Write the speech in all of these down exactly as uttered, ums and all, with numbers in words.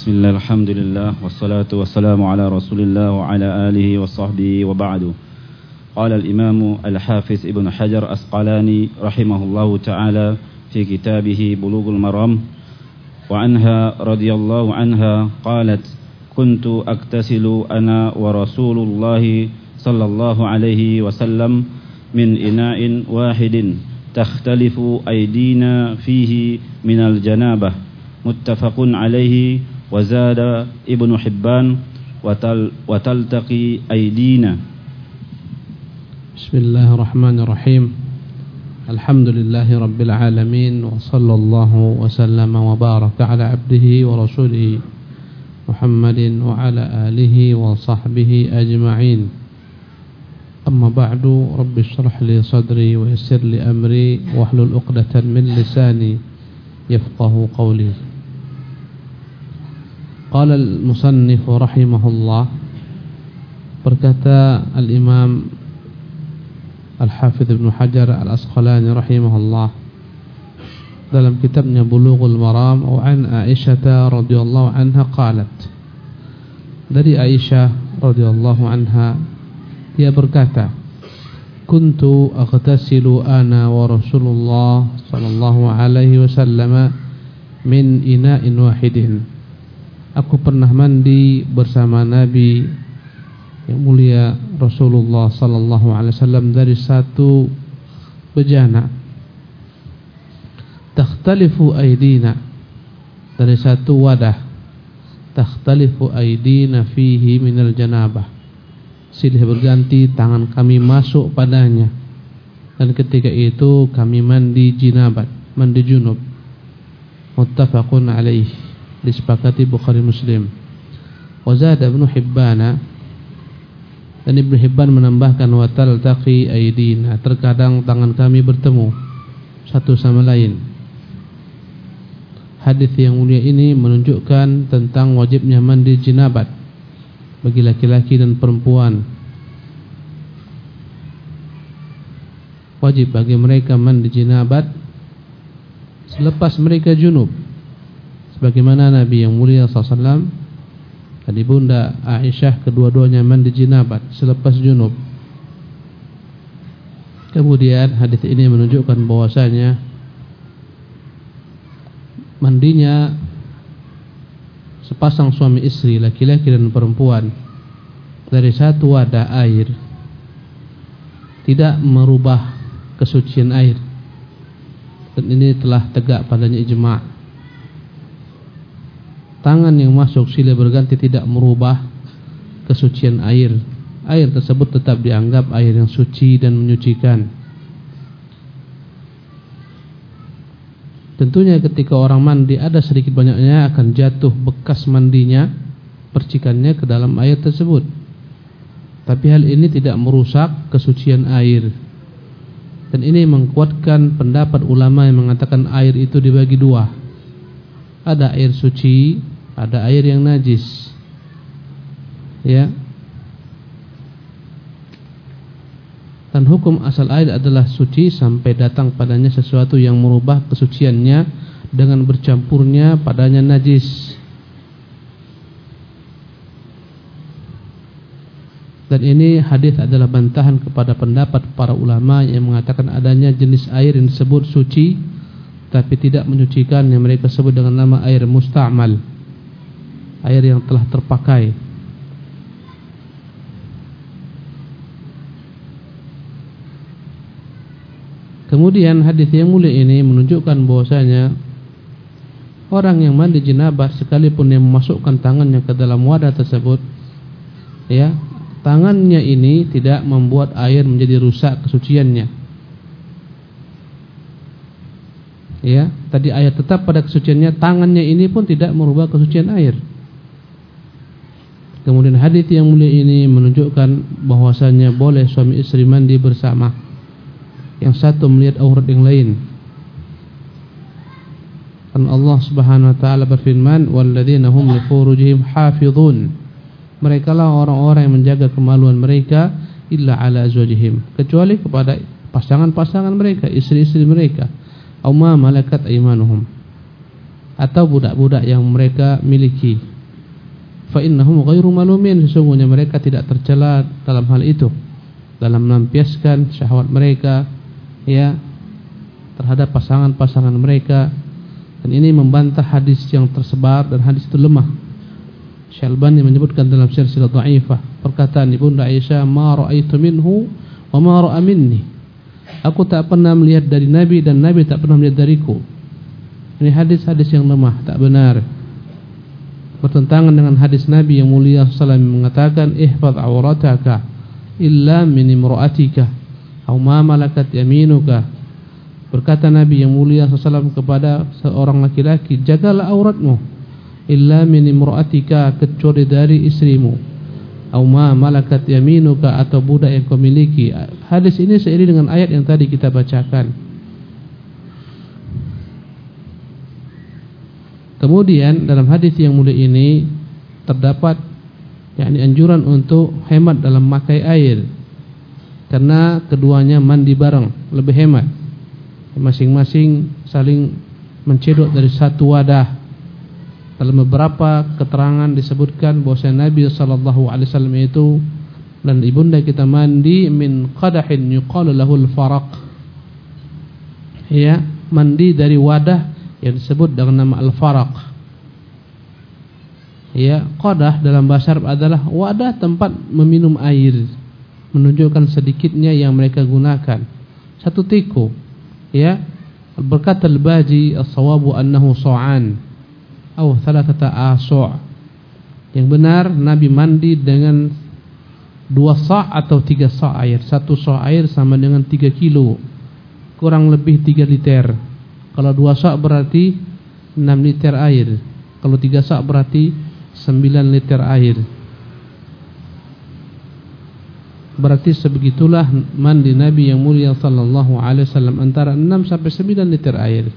Bismillah, alhamdulillah, wassalatu wassalamu ala rasulillah wa ala alihi wa sahbihi wa ba'du. Qala al-imamu al-hafiz Ibn Hajar Asqalani rahimahullahu ta'ala fi kitabihi Bulughul Maram. Wa anha radhiyallahu anha qalat kuntu aktasilu ana wa rasulullah sallallahu alaihi wasallam min ina'in wahidin takhtalifu aydina fihi minal janabah. Muttafaqun alaihi. Wazada Ibnu Hibban watal wataltaqi aydina. Bismillahirrahmanirrahim. Alhamdulillahi rabbil alamin wa sallallahu wa sallama wa baraka ala abdihi wa rasulih Muhammadin wa ala alihi wa sahbihi ajma'in. Amma ba'du, rabbi shrah li sadri wa yassir li amri wahlul 'uqdatan min lisani yafqahu qawli. Qala al-musannif rahimahullah, berkata al-imam al-hafidh Ibn Hajar al-Asqalani rahimahullah dalam kitabnya Bulughul Maram, wa an Aisyah radhiyallahu anha qalat, dari Aisyah radhiyallahu anha dia berkata, kuntu aghtasilu ana wa Rasulullah sallallahu alaihi wasallam min ina'in wahidin. Aku pernah mandi bersama Nabi yang mulia Rasulullah sallallahu alaihi wasallam dari satu bejana. Takhtalifu aydina, dari satu wadah. Takhtalifu aydina fihi minal janabah. Silih berganti tangan kami masuk padanya. Dan ketika itu kami mandi jinabat, mandi junub. Muttafaqun alaihi, disepakati Bukhari Muslim. Wazada Ibnu Hibban, dan Ibnu Hibban menambahkan wataltaqi aydina, terkadang tangan kami bertemu satu sama lain. Hadis yang mulia ini menunjukkan tentang wajibnya mandi jinabat bagi laki-laki dan perempuan. Wajib bagi mereka mandi jinabat selepas mereka junub, sebagaimana Nabi yang mulia sallallahu alaihi wasallam dan ibunda Aisyah kedua-duanya mandi jinabat selepas junub. Kemudian hadis ini menunjukkan bahwasanya mandinya sepasang suami istri, laki-laki dan perempuan, dari satu wadah air tidak merubah kesucian air, dan ini telah tegak padanya ijma'. Tangan yang masuk silih berganti tidak merubah kesucian air. Air tersebut tetap dianggap air yang suci dan menyucikan. Tentunya ketika orang mandi ada sedikit banyaknya akan jatuh bekas mandinya, percikannya ke dalam air tersebut. Tapi hal ini tidak merusak kesucian air. Dan ini menguatkan pendapat ulama yang mengatakan air itu dibagi dua. Ada air suci, ada air yang najis. Ya. Dan hukum asal air adalah suci sampai datang padanya sesuatu yang merubah kesuciannya dengan bercampurnya padanya najis. Dan ini hadis adalah bantahan kepada pendapat para ulama yang mengatakan adanya jenis air yang disebut suci tapi tidak menyucikan, yang mereka sebut dengan nama air musta'mal, air yang telah terpakai. Kemudian hadis yang mulia ini menunjukkan bahwasanya orang yang mandi janabah sekalipun yang memasukkan tangannya ke dalam wadah tersebut, ya, tangannya ini tidak membuat air menjadi rusak kesuciannya. Ya, tadi air tetap pada kesuciannya, tangannya ini pun tidak merubah kesucian air. Kemudian hadis yang mulia ini menunjukkan bahwasanya boleh suami istri mandi bersama, yang satu melihat aurat yang lain. Dan Allah Subhanahu wa taala berfirman, "Walladzina hum li furujihim hafizun." Mereka lah orang-orang yang menjaga kemaluan mereka illa ala azwajihim, kecuali kepada pasangan-pasangan mereka, istri-istri mereka. Aw ma malakat aymanuhum, atau budak-budak yang mereka miliki. fa innahum ghairu malumin, sesungguhnya mereka tidak tercela dalam hal itu, dalam melampiaskan syahwat mereka ya terhadap pasangan-pasangan mereka. Dan ini membantah hadis yang tersebar, dan hadis itu lemah. Syalbani menyebutkan dalam silsilah dhaifah perkataan Ibunda Aisyah, ma ra'aitu minhu wa ma ra'a minni, aku tak pernah melihat dari Nabi dan Nabi tak pernah melihat dariku. Ini hadis-hadis yang lemah, tak benar, bertentangan dengan hadis Nabi yang mulia sallallahu alaihi wasallam mengatakan, ihfaz aurataka illa min imra'atika aw ma malakat yaminuka. Berkata Nabi yang mulia sallallahu alaihi wasallam kepada seorang laki-laki, jagalah auratmu, illa min imra'atika, kecuali dari istrimu, aw ma malakat yaminuka, atau budak yang kau miliki. Hadis ini seiring dengan ayat yang tadi kita bacakan. Kemudian dalam hadis yang mulia ini terdapat yakni anjuran untuk hemat dalam memakai air, karena keduanya mandi bareng lebih hemat, masing-masing saling mencedok dari satu wadah. Dalam beberapa keterangan disebutkan bahwa Nabi sallallahu alaihi wasallam itu dan ibunda kita mandi min qadahin yuqalu lahu al-faraq, ya, mandi dari wadah yang disebut dengan nama al-faraq. Ya, qadah dalam bahasa Arab adalah wadah tempat meminum air, menunjukkan sedikitnya yang mereka gunakan. Satu teko, ya. Berkata al-Baji, as-sawabu annahu sa'an atau thalathata as'. Yang benar Nabi mandi dengan dua sa' atau tiga sa' air. Satu sa' air sama dengan tiga kilo, kurang lebih tiga liter. Kalau dua sa' berarti enam liter air. Kalau tiga sa' berarti sembilan liter air. Berarti sebegitulah mandi Nabi yang mulia sallallahu alaihi wasallam, antara enam sampai sembilan liter air.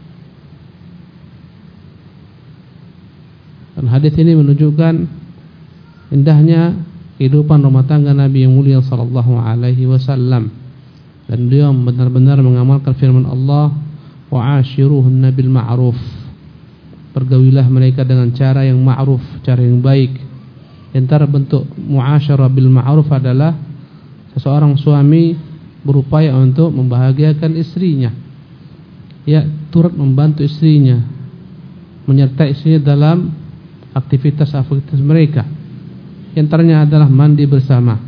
Dan hadis ini menunjukkan indahnya kehidupan rumah tangga Nabi yang mulia sallallahu alaihi wasallam. Dan beliau benar-benar mengamalkan firman Allah, wa'ashiruhunna bil ma'ruf, pergaulilah mereka dengan cara yang ma'ruf, cara yang baik. Antara bentuk mu'asyarah bil ma'ruf adalah seseorang suami berupaya untuk membahagiakan istrinya, ya, turut membantu istrinya, menyertai istrinya dalam aktivitas-aktivitas mereka. Antaranya adalah mandi bersama.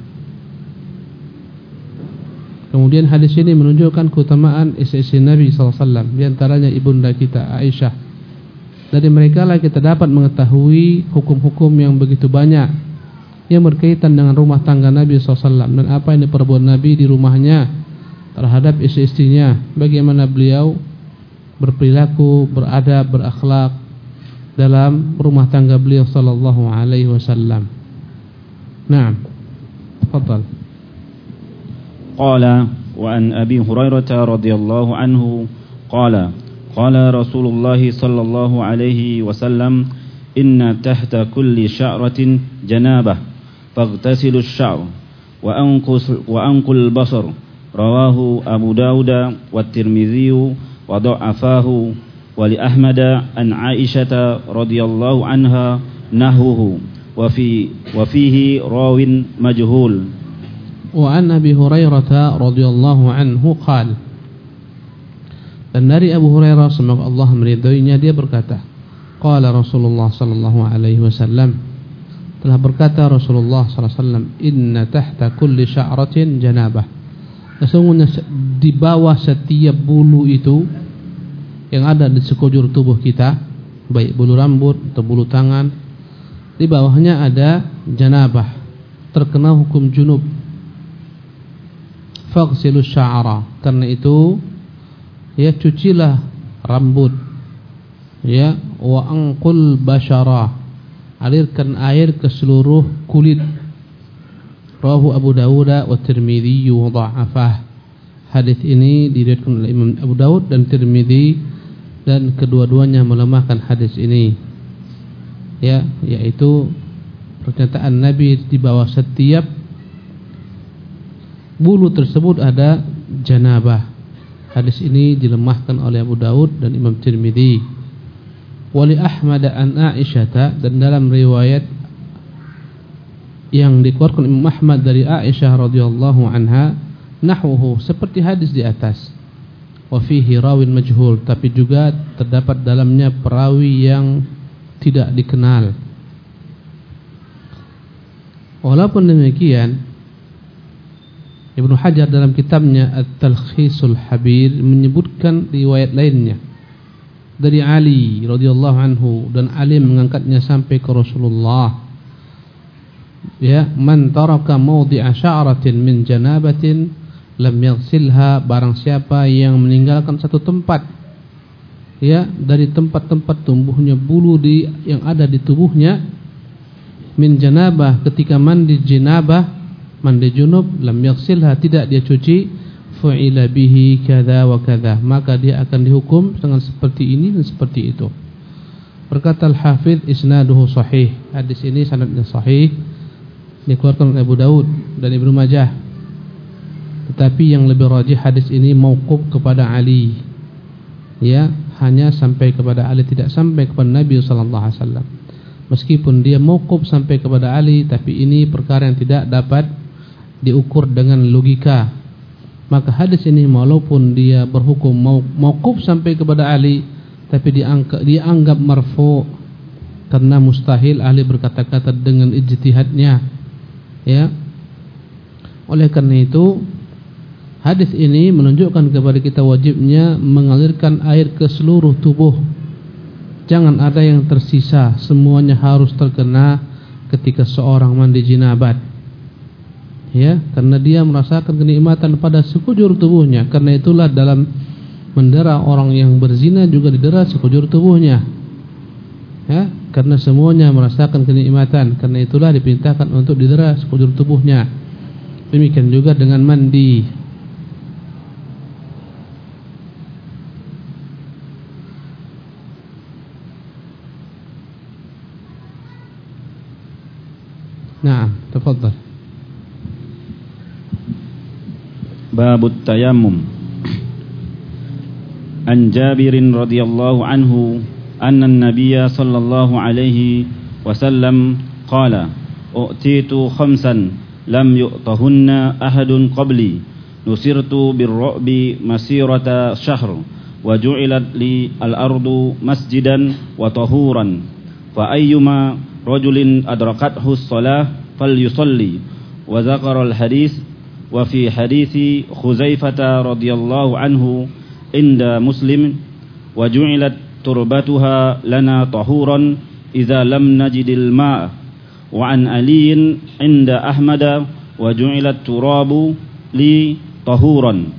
Kemudian hadis ini menunjukkan keutamaan istri-istri Nabi sallallahu alaihi wasallam, di antaranya ibunda kita Aisyah. Dari mereka lah kita dapat mengetahui hukum-hukum yang begitu banyak yang berkaitan dengan rumah tangga Nabi sallallahu alaihi wasallam, dan apa yang diperbuat Nabi di rumahnya terhadap istri-istrinya, bagaimana beliau berperilaku, beradab, berakhlak dalam rumah tangga beliau sallallahu alaihi wasallam. Naam, tafadhal. Qala wa an Abi Hurairah radhiyallahu anhu qala qala Rasulullah sallallahu alaihi wasallam, inna tahta kulli sya'ratin janabah faghtasilu asy-sya'r wa anqus wa anqul basar. Rawahu Abu Dawud wa Tirmidzi wa dha'afahu wa li Ahmad an Aisyah radhiyallahu anha nahwuhu wa fi wa fihi rawin majhul. Wa an Abi Hurairah radhiyallahu anhu qala, dan dari Abu Hurairah semoga Allah meridhoinya, dia berkata, qala Rasulullah sallallahu alaihi wasallam, telah berkata Rasulullah sallallahu alaihi wasallam, inna tahta kulli sya'ratin janabah, sesungguhnya di bawah setiap bulu itu yang ada di sekujur tubuh kita, baik bulu rambut atau bulu tangan, di bawahnya ada janabah, terkena hukum junub. Faghsilu sya'ra, karena itu ya cucilah rambut, ya, wa anqul basyara, alirkan air ke seluruh kulit. Rawahu Abu Dawud wa Tirmidzi wa dha'afah. Hadis ini diriwayatkan oleh Imam Abu Dawud dan Tirmidzi, dan kedua-duanya melemahkan hadis ini, ya, yaitu pernyataan Nabi di bawah setiap bulu tersebut ada janabah. Hadis ini dilemahkan oleh Abu Dawud dan Imam Tirmidzi. Wali Ahmad an Aisyah, dan dalam riwayat yang dikeluarkan Imam Ahmad dari Aisyah radhiyallahu anha nahwuhu, seperti hadis di atas. Wa fihi rawin majhul, tapi juga terdapat dalamnya perawi yang tidak dikenal. Walaupun demikian, Ibnu Hajar dalam kitabnya At-Talkhisul Habir menyebutkan riwayat lainnya dari Ali radhiyallahu anhu, dan Ali mengangkatnya sampai ke Rasulullah. Ya, man taraka mawdi'a sya'ratin min janabatin lam yaghsilha, barang siapa yang meninggalkan satu tempat, ya, dari tempat-tempat tumbuhnya bulu di yang ada di tubuhnya, min janabah, ketika mandi janabah, mandi junub, lam yaghsilha, tidak dia cuci, fu'ila bihi kadza wa kadza, maka dia akan dihukum dengan seperti ini dan seperti itu. Berkata Al-Hafidz, isnaduhu sahih, hadis ini sanadnya sahih, dikeluarkan oleh Abu Daud dan Ibnu Majah. Tetapi yang lebih rajih hadis ini mauquf kepada Ali, ya, hanya sampai kepada Ali, tidak sampai kepada Nabi sallallahu alaihi wasallam. Meskipun dia mauquf sampai kepada Ali, tapi ini perkara yang tidak dapat diukur dengan logika. Maka hadis ini walaupun dia berhukum mauquf sampai kepada Ali, tapi dianggap, dianggap marfu, karena mustahil Ali berkata-kata dengan ijtihadnya, ya. Oleh karena itu, hadis ini menunjukkan kepada kita wajibnya mengalirkan air ke seluruh tubuh. Jangan ada yang tersisa, semuanya harus terkena ketika seorang mandi jinabat. Ya, karena dia merasakan kenikmatan pada sekujur tubuhnya. Karena itulah dalam mendera orang yang berzina juga didera sekujur tubuhnya. Ya, karena semuanya merasakan kenikmatan. Karena itulah diperintahkan untuk didera sekujur tubuhnya. Demikian juga dengan mandi. Naam, tafadhal. Babut tayammum. An Jabirin radhiyallahu anhu anna an-nabiyya sallallahu alaihi wasallam qala u'titu khamsan lam yu'tahunna ahadun qabli nusirtu bir-ru'bi masirata syahr wa ju'ilat li al-ardu masjidan wa tahuran fa ayyuma rajulin adrakathu as-salah falyusalli wa dzakara al-hadits wa fi hadithi Khuzaifah radhiyallahu anhu inda Muslim wa ju'ilat turbatuha lana tahuran idza lam najidil ma' wa an aliyin inda Ahmad wa ju'ilat turabu li tahuran.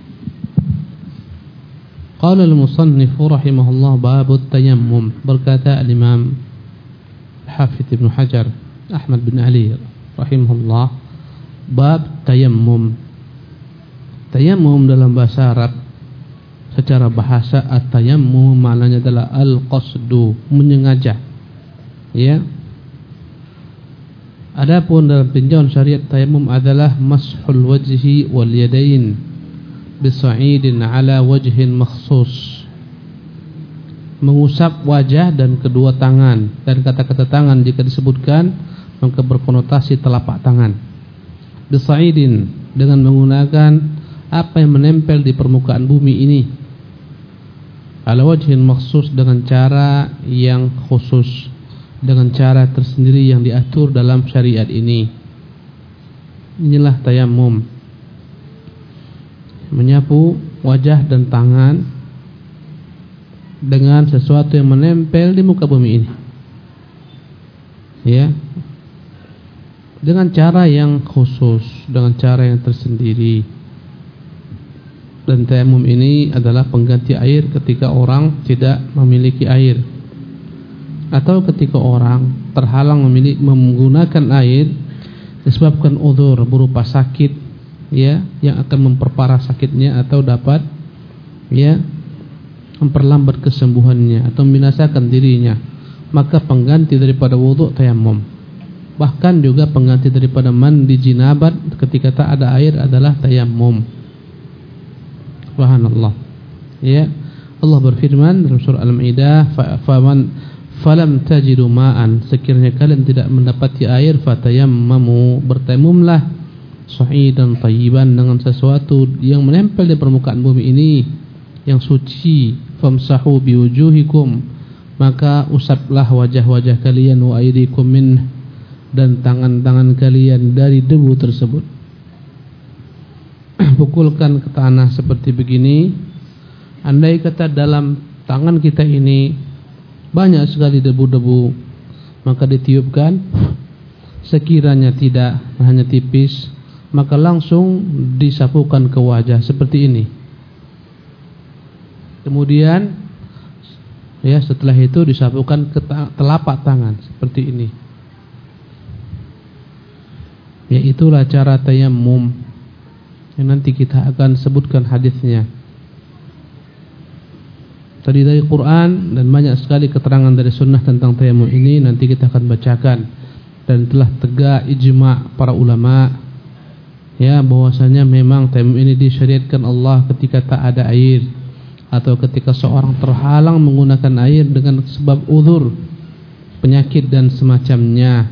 Qala al-musannif rahimahullah babut tayammum. Berkata al-Imam Hafidz Ibnu Hajar Ahmad bin Ali rahimahullah, bab tayammum. Tayammum dalam bahasa Arab, secara bahasa at-tayammum maknanya adalah al-qasdu, menyengaja. Ya. Adapun dalam tinjauan syariat, tayammum adalah mashul wajhi wal yadain bisa'idin ala wajhin makhsus, mengusap wajah dan kedua tangan. Dan kata-kata tangan jika disebutkan maka berkonotasi telapak tangan. Bisa'idin, dengan menggunakan apa yang menempel di permukaan bumi ini. Ala wajhin makhsus, dengan cara yang khusus, dengan cara tersendiri yang diatur dalam syariat ini. Inilah tayammum, menyapu wajah dan tangan dengan sesuatu yang menempel di muka bumi ini, ya, dengan cara yang khusus, dengan cara yang tersendiri. Dan tayammum ini adalah pengganti air ketika orang tidak memiliki air, atau ketika orang terhalang memiliki menggunakan air disebabkan udzur berupa sakit, ya, yang akan memperparah sakitnya atau dapat, ya, memperlambat kesembuhannya atau membinasakan dirinya, maka pengganti daripada wudu tayammum. Bahkan juga pengganti daripada mandi jinabat ketika tak ada air adalah tayammum. Subhanallah. Ya, Allah berfirman dalam surah Al-Maidah, "Faman falam tajidu ma'an, sekiranya kalian tidak mendapati air, fatayammamu, bertayamumlah, sa'idan tayyiban, dengan sesuatu yang menempel di permukaan bumi ini yang suci, famsahu biwujuhikum, maka usaplah wajah-wajah kalian, wa aydikum min, dan tangan-tangan kalian dari debu tersebut. Pukulkan ke tanah seperti begini. Andai kata dalam tangan kita ini banyak sekali debu-debu, maka ditiupkan. Sekiranya tidak, hanya tipis, maka langsung disapukan ke wajah seperti ini. Kemudian ya, setelah itu disapukan ke telapak tangan seperti ini. Ya, itulah cara tayammum yang nanti kita akan sebutkan hadisnya. Tadi dari Quran dan banyak sekali keterangan dari sunnah tentang tayammum ini nanti kita akan bacakan. Dan telah tegak ijma' para ulama, ya, bahwasanya memang tayammum ini disyariatkan Allah ketika tak ada air, atau ketika seorang terhalang menggunakan air dengan sebab uzur, penyakit dan semacamnya.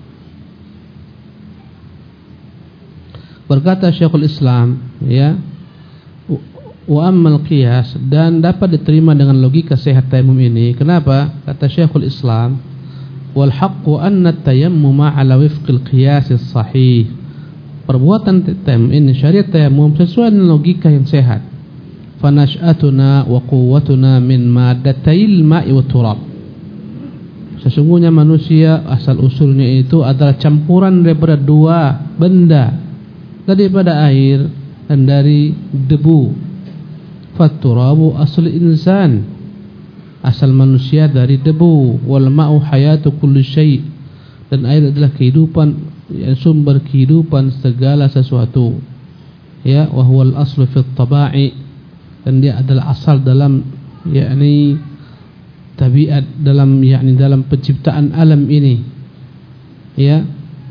Berkata Syekhul Islam, ya, wa ammal qiyas, dan dapat diterima dengan logika sehat tayammum ini. Kenapa? Kata Syekhul Islam, wal haqqu anna at-tayammuma 'ala wifqil qiyas as-sahih. Perbuatan tayammum ini, syariat tayammum sesuai dengan logika yang sehat. Fa nash'atuna wa quwwatuna min maddatayil ma'i wa turab. Sesungguhnya manusia asal usulnya itu adalah campuran daripada dua benda, daripada air dan dari debu. Fatturabu asal insan, asal manusia dari debu. Wal ma'u hayatu kulli syai', dan air adalah kehidupan, ya, sumber kehidupan segala sesuatu. Ya, wa huwal aslu fit taba'i, dan dia adalah asal dalam, yakni tabiat, dalam yakni dalam penciptaan alam ini. Ya,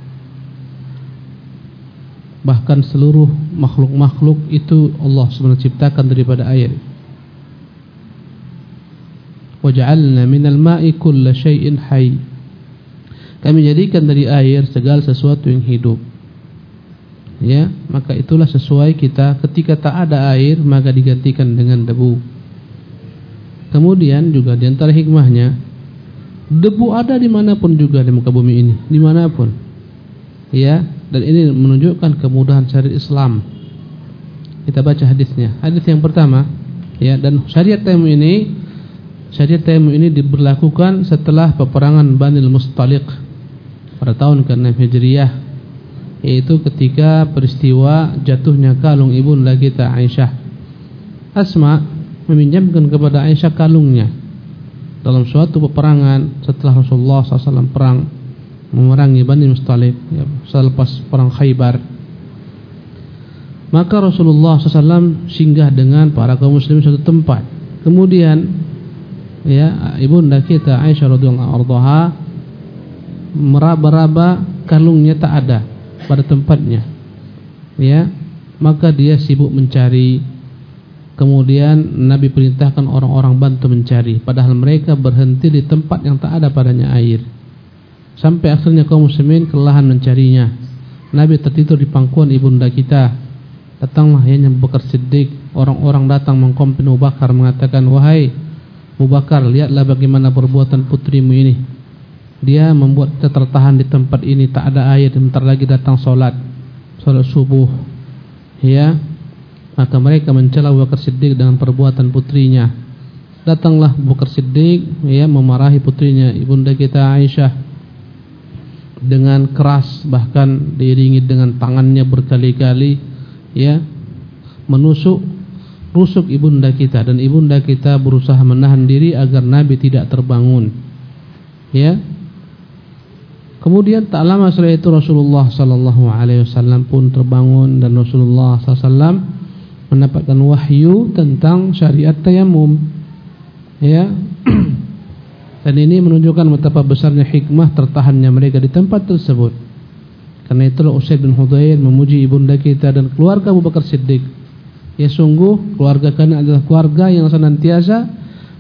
bahkan seluruh makhluk-makhluk itu Allah subhanahu wa ta'ala ciptakan daripada air. Waja'alna minal ma'i kulla syai'in hayy, kami jadikan dari air segala sesuatu yang hidup. Ya, maka itulah sesuai kita ketika tak ada air maka digantikan dengan debu. Kemudian juga di antara hikmahnya, debu ada dimanapun juga di muka bumi ini, dimanapun. Ya, dan ini menunjukkan kemudahan syariat Islam. Kita baca hadisnya. Hadis yang pertama, ya, dan syariat tayammum ini, syariat tayammum ini diberlakukan setelah peperangan Banil Mustaliq pada tahun keenam Hijriah, yaitu ketika peristiwa jatuhnya kalung ibunda kita Aisyah. Asma meminjamkan kepada Aisyah kalungnya dalam suatu peperangan setelah Rasulullah shallallahu alaihi wasallam perang memerangi Bani Mustaliq, ya, selepas perang Khaybar. Maka Rasulullah shallallahu alaihi wasallam singgah dengan para kaum muslimin suatu tempat. Kemudian, ya, ibunda kita Aisyah radhiyallahu anha meraba-raba kalungnya tak ada pada tempatnya. Ya, maka dia sibuk mencari. Kemudian Nabi perintahkan orang-orang bantu mencari, padahal mereka berhenti di tempat yang tak ada padanya air. Sampai akhirnya kaum muslimin kelelahan mencarinya. Nabi tertidur di pangkuan ibunda kita. Datanglah ayahnya Abu Bakar Siddiq. Orang-orang datang mengkomplain Abu Bakar, mengatakan, wahai Abu Bakar, lihatlah bagaimana perbuatan putrimu ini. Dia membuat kita tertahan di tempat ini, tak ada air, bentar lagi datang solat, solat subuh. Ya, maka mereka mencela Abu Bakar Siddiq dengan perbuatan putrinya. Datanglah Abu Bakar Siddiq, ya, memarahi putrinya ibunda kita Aisyah dengan keras, bahkan diiringi dengan tangannya berkali-kali, ya, menusuk rusuk ibunda kita, dan ibunda kita berusaha menahan diri agar Nabi tidak terbangun. Ya. Kemudian tak lama setelah itu Rasulullah sallallahu alaihi wasallam pun terbangun, dan Rasulullah sallallahu alaihi wasallam mendapatkan wahyu tentang syariat tayammum. Ya. Dan ini menunjukkan betapa besarnya hikmah tertahannya mereka di tempat tersebut. Karena itulah Usaid bin Hudayr memuji ibunda kita dan keluarga Abu Bakar Siddiq. Ya, sungguh keluarga kalian adalah keluarga yang senantiasa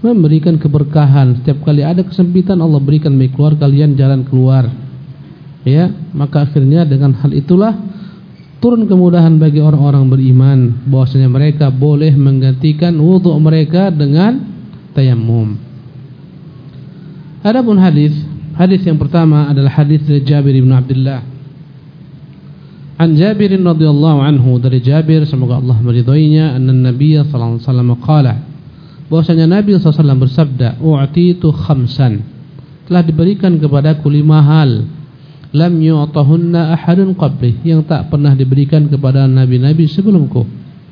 memberikan keberkahan. Setiap kali ada kesempitan, Allah berikan bagi keluar kalian jalan keluar. Ya, maka akhirnya dengan hal itulah turun kemudahan bagi orang-orang beriman, bahwasanya mereka boleh menggantikan wudhu mereka dengan tayammum. Adapun hadis, hadis yang pertama adalah hadis dari Jabir bin Abdullah. An Jabir radhiyallahu anhu, dari Jabir semoga Allah meridhoinya, anna Nabi sallallahu alaihi wasallam qala, bahwasanya Nabi sallallahu alaihi wasallam bersabda, "U'titu khamsan." Telah diberikan kepadaku lima hal, lam yu'tahunna ahadun qabli, yang tak pernah diberikan kepada nabi-nabi sebelumku.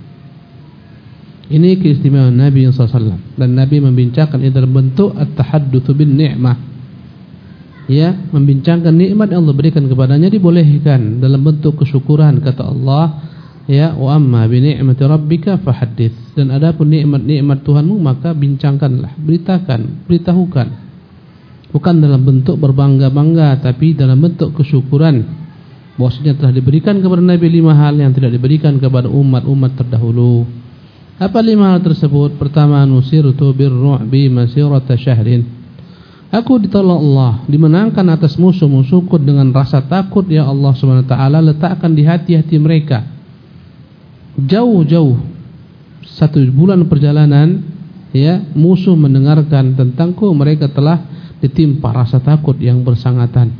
Ini keistimewaan Nabi sallallahu alaihi wasallam, dan Nabi membincangkan ini dalam bentuk at-tahaddutsu bin ni'mah. Ya, membincangkan nikmat yang Allah berikan kepadanya dibolehkan dalam bentuk kesyukuran, kata Allah, ya, wa amma bi ni'mati rabbika fahaddits. Dan adapun nikmat-nikmat Tuhanmu maka bincangkanlah, beritakan, beritahukan. Bukan dalam bentuk berbangga-bangga, tapi dalam bentuk kesyukuran bahwasanya telah diberikan kepada Nabi lima hal yang tidak diberikan kepada umat-umat terdahulu. Apa lima hal tersebut? Pertama, nusirtu birru'bi masirata syahrin. Aku ditolong Allah, dimenangkan atas musuh-musuhku dengan rasa takut, ya Allah subhanahu wa ta'ala letakkan di hati-hati mereka. Jauh-jauh satu bulan perjalanan, ya, musuh mendengarkan tentangku, mereka telah ditimpa rasa takut yang bersangatan.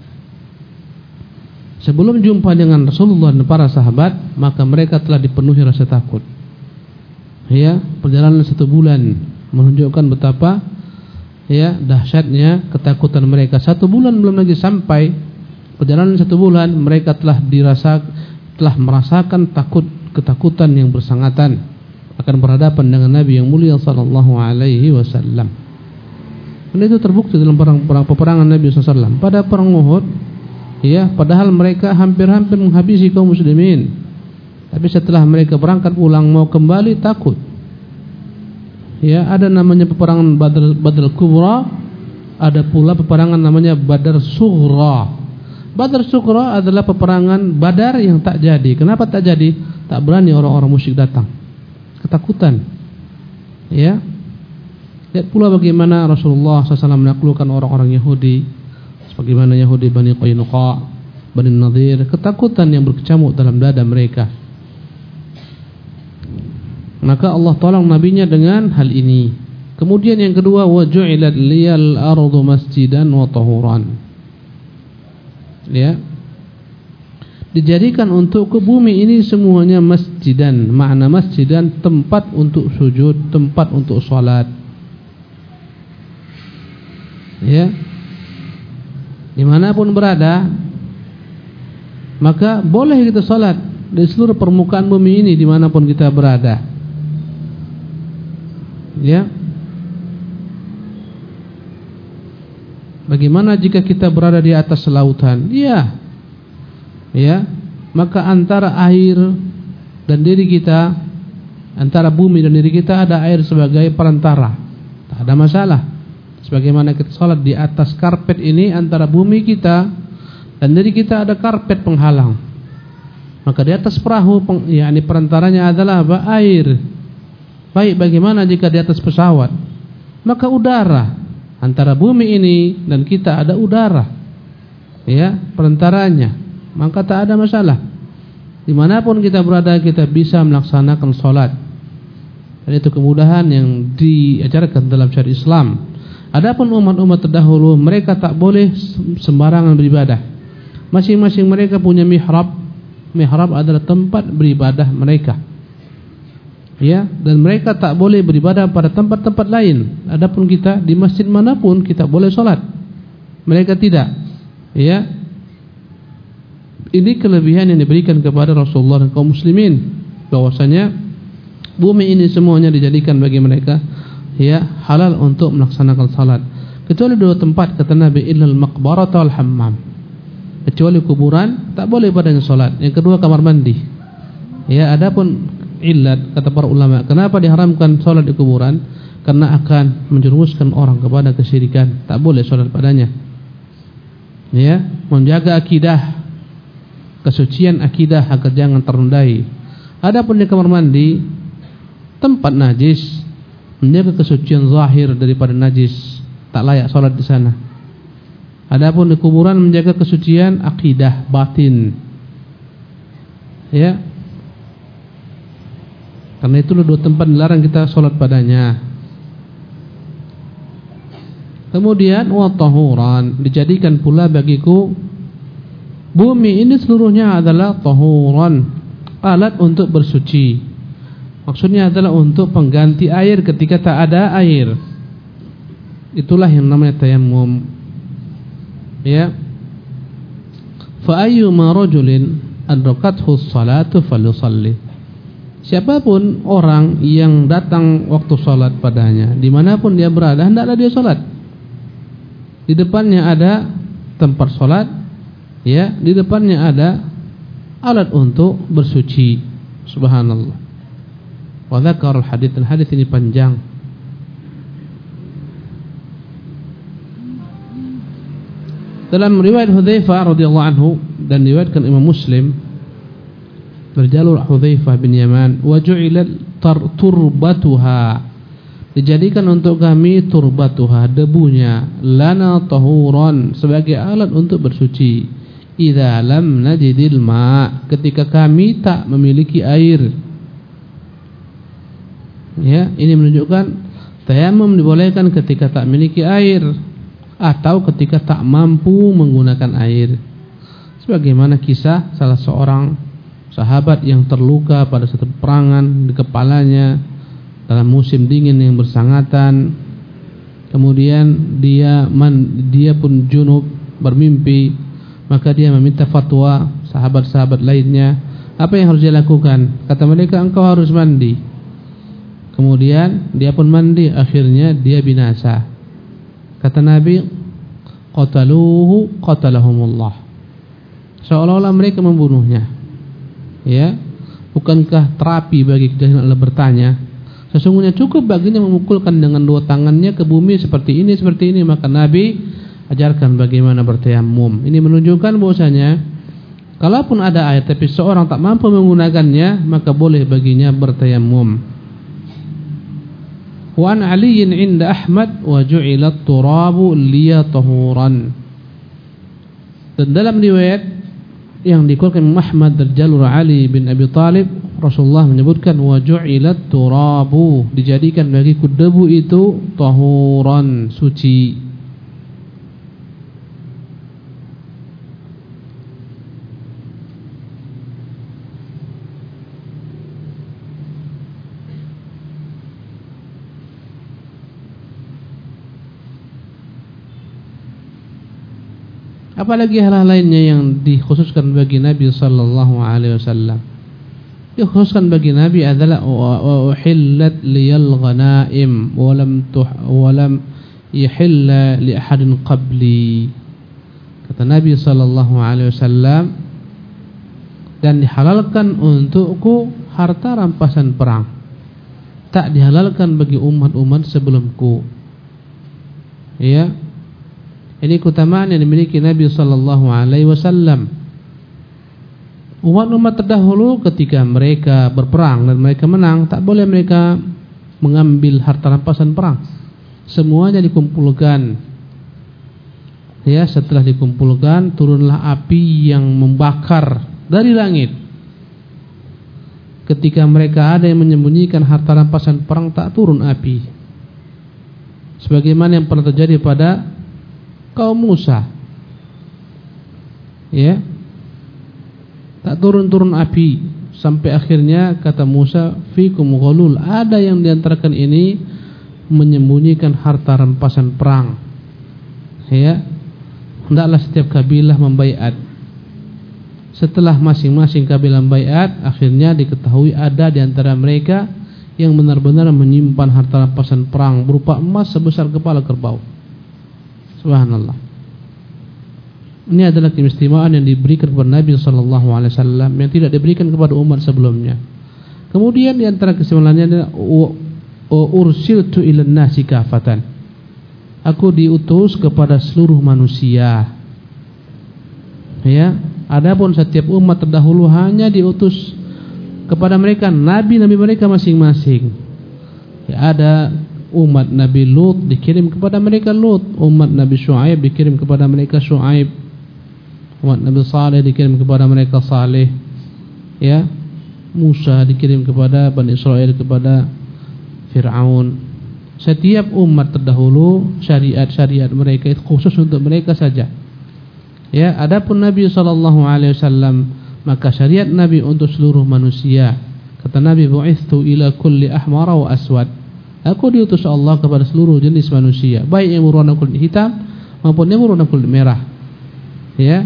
Sebelum jumpa dengan Rasulullah dan para sahabat, maka mereka telah dipenuhi rasa takut. Ya, perjalanan satu bulan menunjukkan betapa, ya, dahsyatnya ketakutan mereka. Satu bulan belum lagi sampai, perjalanan satu bulan mereka telah dirasa, telah merasakan takut, ketakutan yang bersangatan akan berhadapan dengan Nabi yang mulia sallallahu alaihi wasallam. Dan itu terbukti dalam perang-perang peperangan Nabi sallallahu alaihi wasallam. Pada perang Uhud, ya, padahal mereka hampir-hampir menghabisi kaum muslimin, tapi setelah mereka berangkat pulang mau kembali takut. Ya, ada namanya peperangan Badr, Badr Kubra, ada pula peperangan namanya Badr Sughra. Badr Sughra adalah peperangan Badar yang tak jadi. Kenapa tak jadi? Tak berani orang-orang musyrik datang. Ketakutan. Ya. Lihat pula bagaimana Rasulullah sallallahu alaihi wasallam menaklukkan orang-orang Yahudi, sebagaimana Yahudi Bani Qainuqa, Bani Nadir, ketakutan yang berkecamuk dalam dada mereka. Maka Allah tolong nabinya dengan hal ini. Kemudian yang kedua, wa ju'ilat liyal ardu masjidan wa tahuran. Ya. Dijadikan untuk ke bumi ini semuanya masjidan. Makna masjidan tempat untuk sujud, tempat untuk salat. Ya. Dimanapun berada, maka boleh kita salat di seluruh permukaan bumi ini dimanapun kita berada. Ya. Bagaimana jika kita berada di atas lautan? Ya. Ya, maka antara air dan diri kita, antara bumi dan diri kita ada air sebagai perantara. Tak ada masalah. Sebagaimana kita salat di atas karpet ini, antara bumi kita dan diri kita ada karpet penghalang. Maka di atas perahu, yakni perantaranya adalah apa? Air. Baik, bagaimana jika di atas pesawat? Maka udara. Antara bumi ini dan kita ada udara, ya, perantaranya. Maka tak ada masalah. Dimanapun kita berada, kita bisa melaksanakan sholat. Dan itu kemudahan yang diajarkan dalam syariat Islam. Adapun umat-umat terdahulu, mereka tak boleh sembarangan beribadah. Masing-masing mereka punya mihrab. Mihrab adalah tempat beribadah mereka. Ya, dan mereka tak boleh beribadah pada tempat-tempat lain. Adapun kita di masjid manapun kita boleh sholat, mereka tidak. Ya, ini kelebihan yang diberikan kepada Rasulullah dan kaum muslimin, bahwasanya bumi ini semuanya dijadikan bagi mereka, ya, halal untuk melaksanakan salat. Kecuali dua tempat, kata Nabi, illal maqbarata wal hammam. Kecuali kuburan tak boleh padanya salat. Yang kedua kamar mandi. Ya, adapun illat, kata para ulama, kenapa diharamkan sholat di kuburan? Karena akan menjerumuskan orang kepada kesyirikan. Tak boleh sholat padanya. Ya, menjaga akidah, kesucian akidah agar jangan ternodai. Adapun di kamar mandi, tempat najis, menjaga kesucian zahir daripada najis, tak layak salat di sana. Adapun di kuburan menjaga kesucian akidah batin. Ya. Karena itulah dua tempat dilarang kita salat padanya. Kemudian wa tahuran, dijadikan pula bagiku bumi ini seluruhnya adalah tahuran, alat untuk bersuci. Maksudnya adalah untuk pengganti air ketika tak ada air. Itulah yang namanya tayammum. Ya. Fa ayyuma rajulin adrakathu as-salatu falyusalli. Siapapun orang yang datang waktu salat padanya, dimanapun dia berada, hendaklah dia salat. Di depannya ada tempat salat, ya, di depannya ada alat untuk bersuci. Subhanallah. Wa dzakara al-hadits, dan hadis ini panjang. Dalam riwayat Hudzaifah radhiyallahu anhu dan riwayatkan Imam Muslim dari jalur Hudzaifah bin Yaman, wa ju'ilat turbatuha, dijadikan untuk kami turbatuha, debunya, lana tahuran, sebagai alat untuk bersuci. Idza lam najidil ma, ketika kami tak memiliki air. Ya, ini menunjukkan tayammum dibolehkan ketika tak memiliki air atau ketika tak mampu menggunakan air. Sebagaimana kisah salah seorang sahabat yang terluka pada satu peperangan di kepalanya dalam musim dingin yang bersangatan. Kemudian dia man, dia pun junub, bermimpi, maka dia meminta fatwa sahabat-sahabat lainnya, apa yang harus dia lakukan? Kata mereka, engkau harus mandi. Kemudian dia pun mandi, akhirnya dia binasa. Kata Nabi, qataluhu qatalahumullah, seolah-olah mereka membunuhnya. Ya, bukankah terapi bagi kejahilan adalah bertanya? Sesungguhnya cukup baginya memukulkan dengan dua tangannya ke bumi seperti ini, seperti ini. Maka Nabi ajarkan bagaimana bertayammum. Ini menunjukkan bahwasanya kalaupun ada air tapi seorang tak mampu menggunakannya, maka boleh baginya bertayammum. Wa an Aliin 'inda Ahmad wa ju'ilat turabu liya tahuran. Dan dalam riwayat yang dikeluarkan Imam Ahmad dari jalur Ali bin Abi Thalib, Rasulullah menyebutkan wa ju'ilat turabu, dijadikan bagiku debu itu tahuran, suci. Apalagi hal lainnya yang dikhususkan bagi Nabi sallallahu alaihi wasallam. Dikhususkan bagi Nabi adalah wa uhillat liyal ghanaim wa lam tuh wa lam yahilla li ahadin qabli. Kata Nabi sallallahu alaihi wasallam, dan dihalalkan untukku harta rampasan perang, tak dihalalkan bagi umat-umat sebelumku. Ya. Ini keutamaan yang dimiliki Nabi sallallahu alaihi wasallam. Umat-umat terdahulu ketika mereka berperang dan mereka menang, tak boleh mereka mengambil harta rampasan perang. Semuanya dikumpulkan. Ya, setelah dikumpulkan, turunlah api yang membakar dari langit. Ketika mereka ada yang menyembunyikan harta rampasan perang, tak turun api. Sebagaimana yang pernah terjadi pada kaum Musa, ya, tak turun-turun api sampai akhirnya kata Musa, fikum ghulul, ada yang diantarakan ini menyembunyikan harta rampasan perang. Ya, hendaklah setiap kabilah membaiat. Setelah masing-masing kabilah membaiat, akhirnya diketahui ada diantara mereka yang benar-benar menyimpan harta rampasan perang berupa emas sebesar kepala kerbau. Subhanallah. Ini adalah keistimewaan yang diberikan kepada Nabi sallallahu alaihi wasallam yang tidak diberikan kepada umat sebelumnya. Kemudian di antara keistimewaannya adalah ursiltu ilan nasi kafatan. Aku diutus kepada seluruh manusia. Ya, adapun setiap umat terdahulu hanya diutus kepada mereka nabi-nabi mereka masing-masing. Ya, ada Umat Nabi Lut dikirim kepada mereka Lut, umat Nabi Syuaib dikirim kepada mereka Syuaib, umat Nabi Saleh dikirim kepada mereka Saleh. Ya, Musa dikirim kepada Bani Israel, kepada Fir'aun. Setiap umat terdahulu syariat-syariat mereka itu khusus untuk mereka saja. Ya, adapun Nabi sallallahu alaihi wasallam, maka syariat Nabi untuk seluruh manusia. Kata Nabi, bu'ithu ila kulli ahmara wa aswad. Aku diutus Allah kepada seluruh jenis manusia, baik yang berwarna kulit hitam maupun yang berwarna kulit merah. Ya.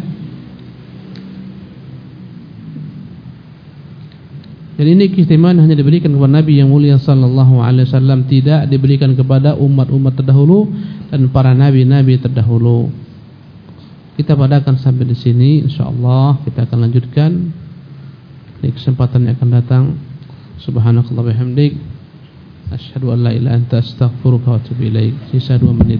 Dan ini keistimewaan hanya diberikan kepada Nabi yang mulia sallallahu alaihi wasallam, tidak diberikan kepada umat-umat terdahulu dan para nabi-nabi terdahulu. Kita padakan sampai di sini, insyaallah kita akan lanjutkan di kesempatan yang akan datang. Subhanakallah bihamdik, asyhadu an la ilaha illa anta, astaghfiruka wa atubu ilaik. Sisa dua menit.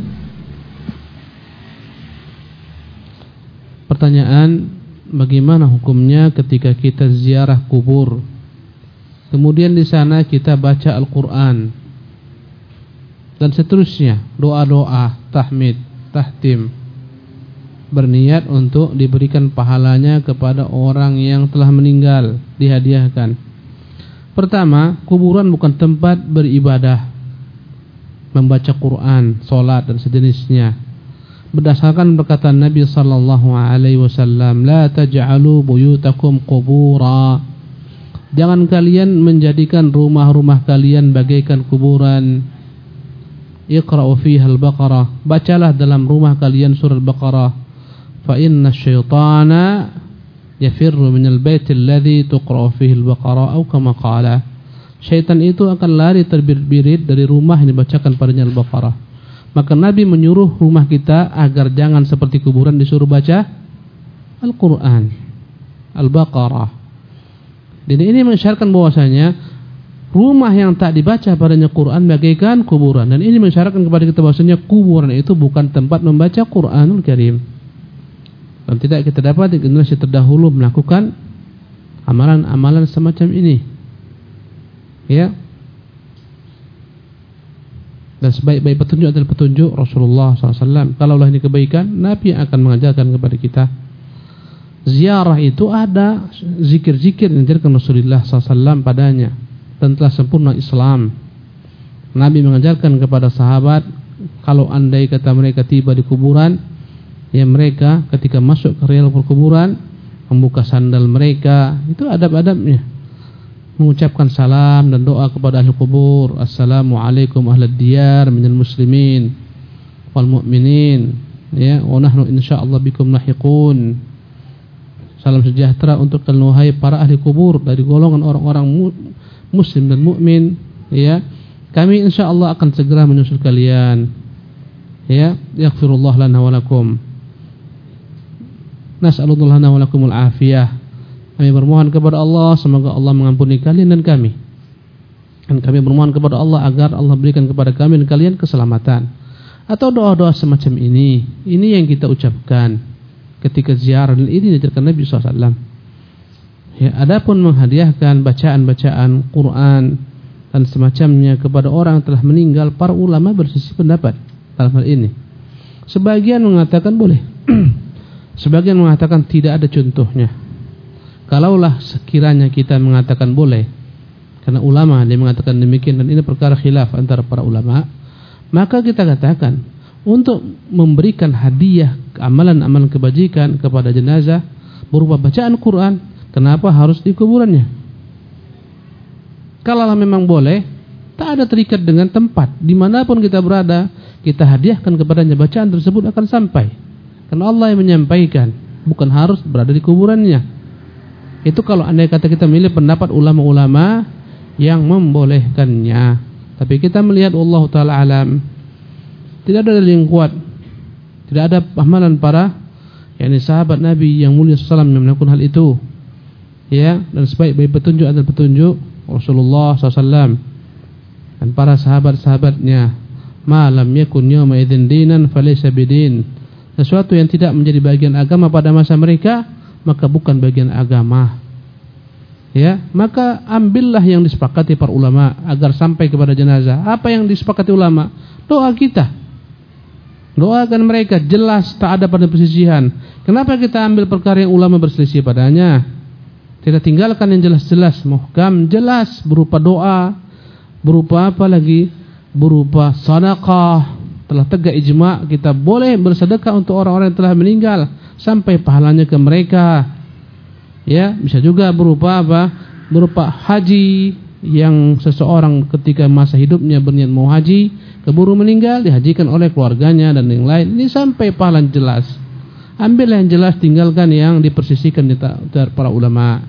Pertanyaan, bagaimana hukumnya ketika kita ziarah kubur, kemudian di sana kita baca Al-Quran dan seterusnya, doa-doa, tahmid, tahtim, berniat untuk diberikan pahalanya kepada orang yang telah meninggal, dihadiahkan. Pertama, kuburan bukan tempat beribadah, membaca Quran, solat dan sejenisnya. Berdasarkan perkataan Nabi sallallahu alaihi wasallam, la taj'alu buyutakum qubura. Jangan kalian menjadikan rumah-rumah kalian bagaikan kuburan. Iqra'u fiha al-Baqarah. Bacalah dalam rumah kalian surah Al-Baqarah. Fa inna syaitana yafirru minal baiti alladhi tuqra'u fihi al-Baqarah, atau kama qala. Syaitan itu akan lari terbirit-birit dari rumah yang dibacakan padanya Al-Baqarah. Maka Nabi menyuruh rumah kita agar jangan seperti kuburan, disuruh baca Al-Quran, Al-Baqarah. Dan ini mengisyaratkan bahwasanya rumah yang tak dibaca padanya Quran bagaikan kuburan. Dan ini mengisyaratkan kepada kita bahwasanya kuburan itu bukan tempat membaca Quranul Karim. Dan tidak kita dapat di generasi terdahulu melakukan amalan-amalan semacam ini. Ya. Dan sebaik-baik petunjuk adalah petunjuk Rasulullah sallallahu alaihi wasallam. Kalaulah ini kebaikan, Nabi akan mengajarkan kepada kita. Ziarah itu ada zikir-zikir yang diajarkan Rasulullah sallallahu alaihi wasallam padanya, dan telah sempurna Islam. Nabi mengajarkan kepada sahabat, kalau andai kata mereka tiba di kuburan, ya mereka ketika masuk ke rel perkuburan membuka sandal mereka, itu adab-adabnya. Mengucapkan salam dan doa kepada ahli kubur. Assalamualaikum ahlad diyar minal muslimin wal mu'minin, ya, wa nahnu insyaallah bikum lahiqun. Salam sejahtera untuk kalian wahai para ahli kubur dari golongan orang-orang muslim dan mukmin, ya. Kami insyaallah akan segera menyusul kalian. Ya, yaghfirullah lana wa lakum. Nas'alullah lana wa lakumul afiyah. Kami bermohon kepada Allah semoga Allah mengampuni kalian dan kami. Dan kami bermohon kepada Allah agar Allah berikan kepada kami dan kalian keselamatan. Atau doa-doa semacam ini, ini yang kita ucapkan ketika ziarah, dan ini diajarkan Nabi sallallahu alaihi wasallam. Ya, adapun menghadiahkan bacaan-bacaan Quran dan semacamnya kepada orang yang telah meninggal, para ulama berselisih pendapat dalam hal ini. Sebagian mengatakan boleh, sebagian mengatakan tidak ada contohnya. Kalaulah sekiranya kita mengatakan boleh, karena ulama dia mengatakan demikian dan ini perkara khilaf antara para ulama, maka kita katakan untuk memberikan hadiah amalan-amalan kebajikan kepada jenazah berupa bacaan Quran, kenapa harus di kuburannya? Kalau memang boleh, tak ada terikat dengan tempat, dimanapun kita berada, kita hadiahkan kepadanya, bacaan tersebut akan sampai. Karena Allah yang menyampaikan, bukan harus berada di kuburannya. Itu kalau andai kata kita milih pendapat ulama-ulama yang membolehkannya. Tapi kita melihat Allah Ta'ala alam, tidak ada dalil yang kuat, tidak ada amalan para yakni sahabat Nabi yang mulia sallallahu alaihi wasallam yang melakukan hal itu. Ya, dan sebaik-baik petunjuk adalah petunjuk Rasulullah sallallahu alaihi wasallam dan para sahabat-sahabatnya. Ma lam yakun yawma idzin dinan falaysa bidin. Sesuatu yang tidak menjadi bagian agama pada masa mereka, maka bukan bagian agama. Ya, maka ambillah yang disepakati para ulama agar sampai kepada jenazah. Apa yang disepakati ulama? Doa kita. Doakan mereka, jelas tak ada pada persisihan. Kenapa kita ambil perkara yang ulama berselisih padanya? Tidak tinggalkan yang jelas-jelas, muhkam, jelas, berupa doa, berupa apa lagi? Berupa sedekah. Telah tegak ijma' kita boleh bersedekah untuk orang-orang yang telah meninggal sampai pahalanya ke mereka. Ya, bisa juga berupa apa? Berupa haji, yang seseorang ketika masa hidupnya berniat mau haji, keburu meninggal, dihajikan oleh keluarganya dan yang lain. Ini sampai pahala jelas. Ambil yang jelas, tinggalkan yang dipersisikan di para ulama.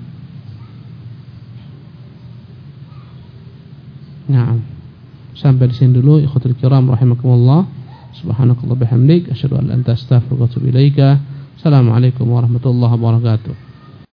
Nah, sampai di sini dulu ikhwatul kiram rahimakumullah. Subhanakallah bihamdik, asyhadu an la ilaha illa anta astaghfiruka wa atubu ilaika. Assalamualaikum warahmatullahi wabarakatuh.